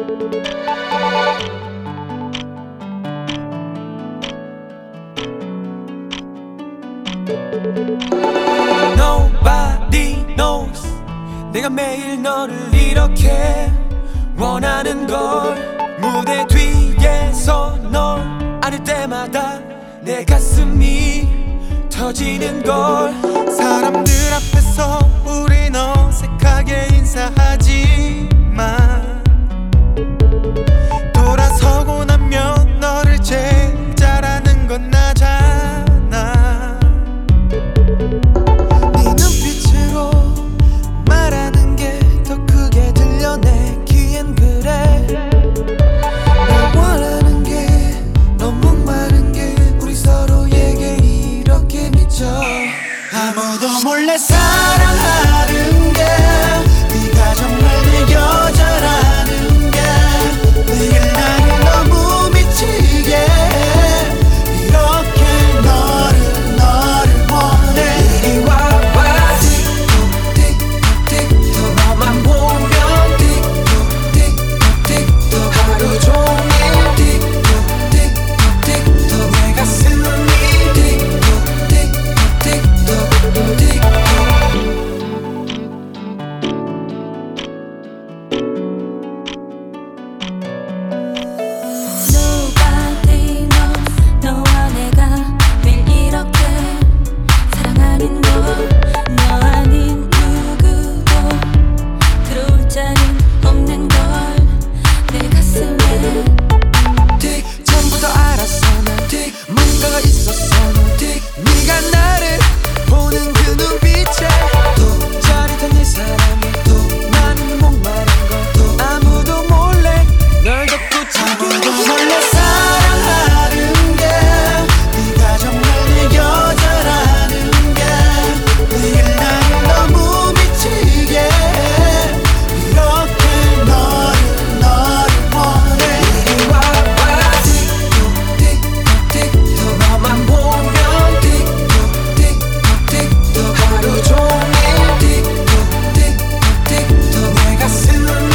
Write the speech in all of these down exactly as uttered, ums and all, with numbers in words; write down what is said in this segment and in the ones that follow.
Nobody knows 내가 매일 너를 이렇게 원하는 걸. 무대 뒤에서 널 안을 때마다 내 가슴이 터지는 걸. 사람들 앞에서 우린 어색하게 인사하지만 돌아서고 나면 너를 제일 잘 아는 건 나잖아. 네 눈빛으로 말하는 게 더 크게 들려 내 귀엔. 그래 널 원하는 게 너무 많은 게 우리 서로에게 이렇게 미쳐. 아무도 몰래 사랑하는 게 네가 정말 내 여자라는 게 매일 나를 너무 미치게 해. 이렇게 너를 너를 원해. 이리 와봐 틱톡틱톡 너만 보면 틱톡틱톡 하루 종일 틱톡틱톡 내 가슴이 Nobody knows 너와 내가 매일 이렇게 사랑하는 걸. 너 아닌 누구도 들어올 자는 없는 걸. 내 가슴에 틱 전부터 알았어 난 틱 뭔가가 있었어 넌 틱 네가 나를 보는 그 눈빛에 또 짜릿한 네 사랑에 또 나는 목마른 걸 또 아무도 몰래 널 덮고 아무도 몰래 사랑하는 게 네가 정말 내 여자라는 게 매일 나를 너무 미치게 해. 이렇게 너를 너를 원해. 이리 와봐 틱톡틱톡 너만 보면 틱톡틱톡 하루 종일 틱톡틱톡 내 가슴이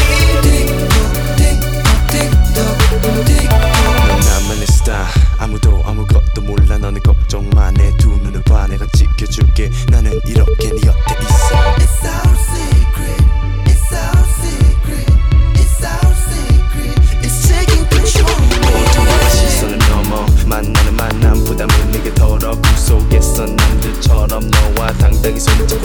틱톡틱톡 넌 나만의 스타 아무도 아무것도 몰라. 너는 걱정만 해. 두 눈을 봐 내가 지켜줄게. 나는 이렇게 네 곁에 있어. It's our secret. It's our secret. It's our secret. It's taking control. 모두가 시선을 넘어 만나는 만남 부담은 내게 덜어. 꿈 속에서 남들처럼 너와 당당히 손잡고